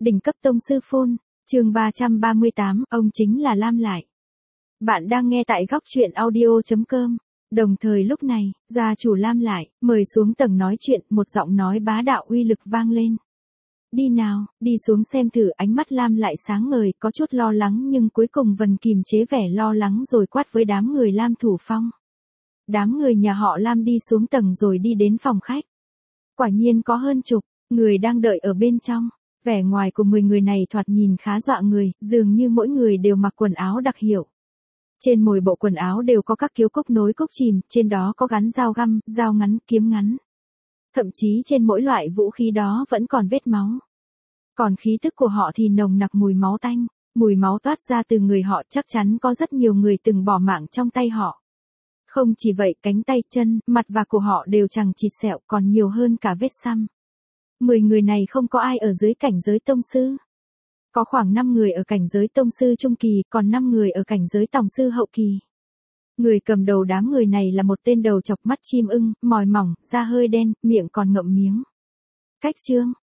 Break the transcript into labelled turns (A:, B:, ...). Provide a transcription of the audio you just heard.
A: Đỉnh cấp tông sư phôn, chương 338, ông chính là Lam Lại. Bạn đang nghe tại góc chuyện audio.com. Đồng thời lúc này, gia chủ Lam Lại, mời xuống tầng nói chuyện, một giọng nói bá đạo uy lực vang lên. Đi nào, đi xuống xem thử. Ánh mắt Lam Lại sáng ngời, có chút lo lắng nhưng cuối cùng vẫn kìm chế vẻ lo lắng rồi quát với đám người Lam Thủ Phong. Đám người nhà họ Lam đi xuống tầng rồi đi đến phòng khách. Quả nhiên có hơn chục người đang đợi ở bên trong. Vẻ ngoài của 10 người này thoạt nhìn khá dọa người, dường như mỗi người đều mặc quần áo đặc hiệu. Trên mỗi bộ quần áo đều có các kiếu cúc nối cúc chìm, trên đó có gắn dao găm, dao ngắn, kiếm ngắn. Thậm chí trên mỗi loại vũ khí đó vẫn còn vết máu. Còn khí tức của họ thì nồng nặc mùi máu tanh, mùi máu toát ra từ người họ, chắc chắn có rất nhiều người từng bỏ mạng trong tay họ. Không chỉ vậy, cánh tay, chân, mặt và cổ họ đều chằng chịt sẹo, còn nhiều hơn cả vết xăm. 10 người này không có ai ở dưới cảnh giới tông sư. Có khoảng 5 người ở cảnh giới tông sư trung kỳ, còn 5 người ở cảnh giới tòng sư hậu kỳ. Người cầm đầu đám người này là một tên đầu chọc mắt chim ưng, mòi mỏng, da hơi đen, miệng còn ngậm miếng. Cách trương,